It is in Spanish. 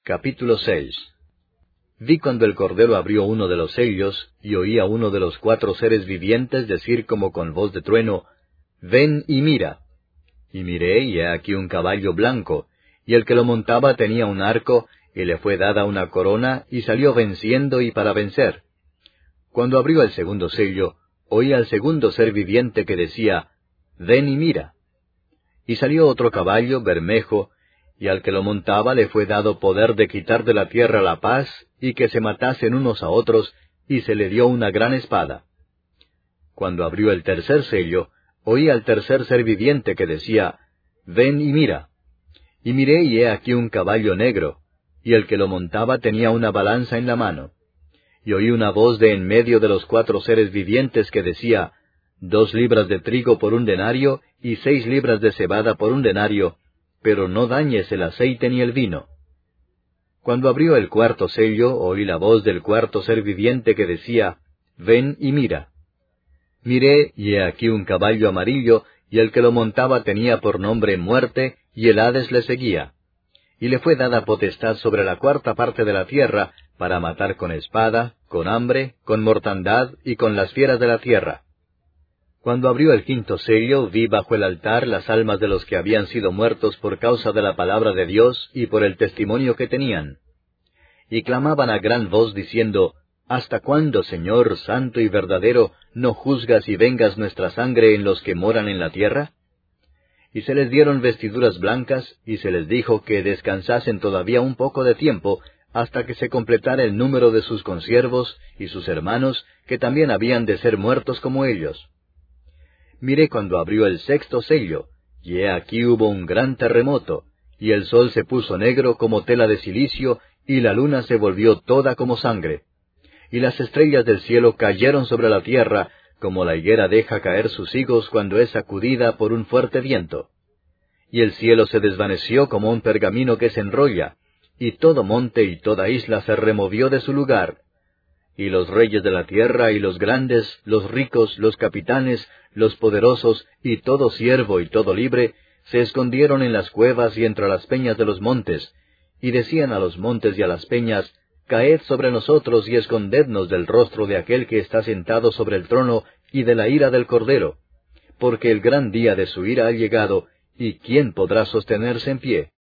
Capítulo 6. Vi cuando el Cordero abrió uno de los sellos, y oí a uno de los 4 seres vivientes decir como con voz de trueno, «Ven y mira». Y miré, y he aquí un caballo blanco, y el que lo montaba tenía un arco, y le fue dada una corona, y salió venciendo y para vencer. Cuando abrió el segundo sello, oí al segundo ser viviente que decía, «Ven y mira». Y salió otro caballo bermejo, y al que lo montaba le fue dado poder de quitar de la tierra la paz, y que se matasen unos a otros, y se le dio una gran espada. Cuando abrió el tercer sello, oí al tercer ser viviente que decía, «Ven y mira». Y miré, y he aquí un caballo negro, y el que lo montaba tenía una balanza en la mano. Y oí una voz de en medio de los 4 seres vivientes que decía, 2 libras de trigo por 1 denario, y 6 libras de cebada por 1 denario, pero no dañes el aceite ni el vino. Cuando abrió el cuarto sello, oí la voz del 4 ser viviente que decía, «Ven y mira». Miré, y he aquí un caballo amarillo, y el que lo montaba tenía por nombre Muerte, y el Hades le seguía. Y le fue dada potestad sobre la 4ª parte de la tierra, para matar con espada, con hambre, con mortandad, y con las fieras de la tierra. Cuando abrió el 5º sello, vi bajo el altar las almas de los que habían sido muertos por causa de la palabra de Dios y por el testimonio que tenían. Y clamaban a gran voz diciendo, ¿Hasta cuándo, Señor, santo y verdadero, no juzgas y vengas nuestra sangre en los que moran en la tierra? Y se les dieron vestiduras blancas, y se les dijo que descansasen todavía un poco de tiempo, hasta que se completara el número de sus consiervos y sus hermanos, que también habían de ser muertos como ellos. Miré cuando abrió el 6º sello, y he aquí hubo un gran terremoto, y el sol se puso negro como tela de cilicio, y la luna se volvió toda como sangre. Y las estrellas del cielo cayeron sobre la tierra, como la higuera deja caer sus higos cuando es sacudida por un fuerte viento. Y el cielo se desvaneció como un pergamino que se enrolla, y todo monte y toda isla se removió de su lugar. Y los reyes de la tierra, y los grandes, los ricos, los capitanes, los poderosos, y todo siervo y todo libre, se escondieron en las cuevas y entre las peñas de los montes, y decían a los montes y a las peñas, «Caed sobre nosotros y escondednos del rostro de aquel que está sentado sobre el trono y de la ira del Cordero, porque el gran día de su ira ha llegado, y ¿quién podrá sostenerse en pie?».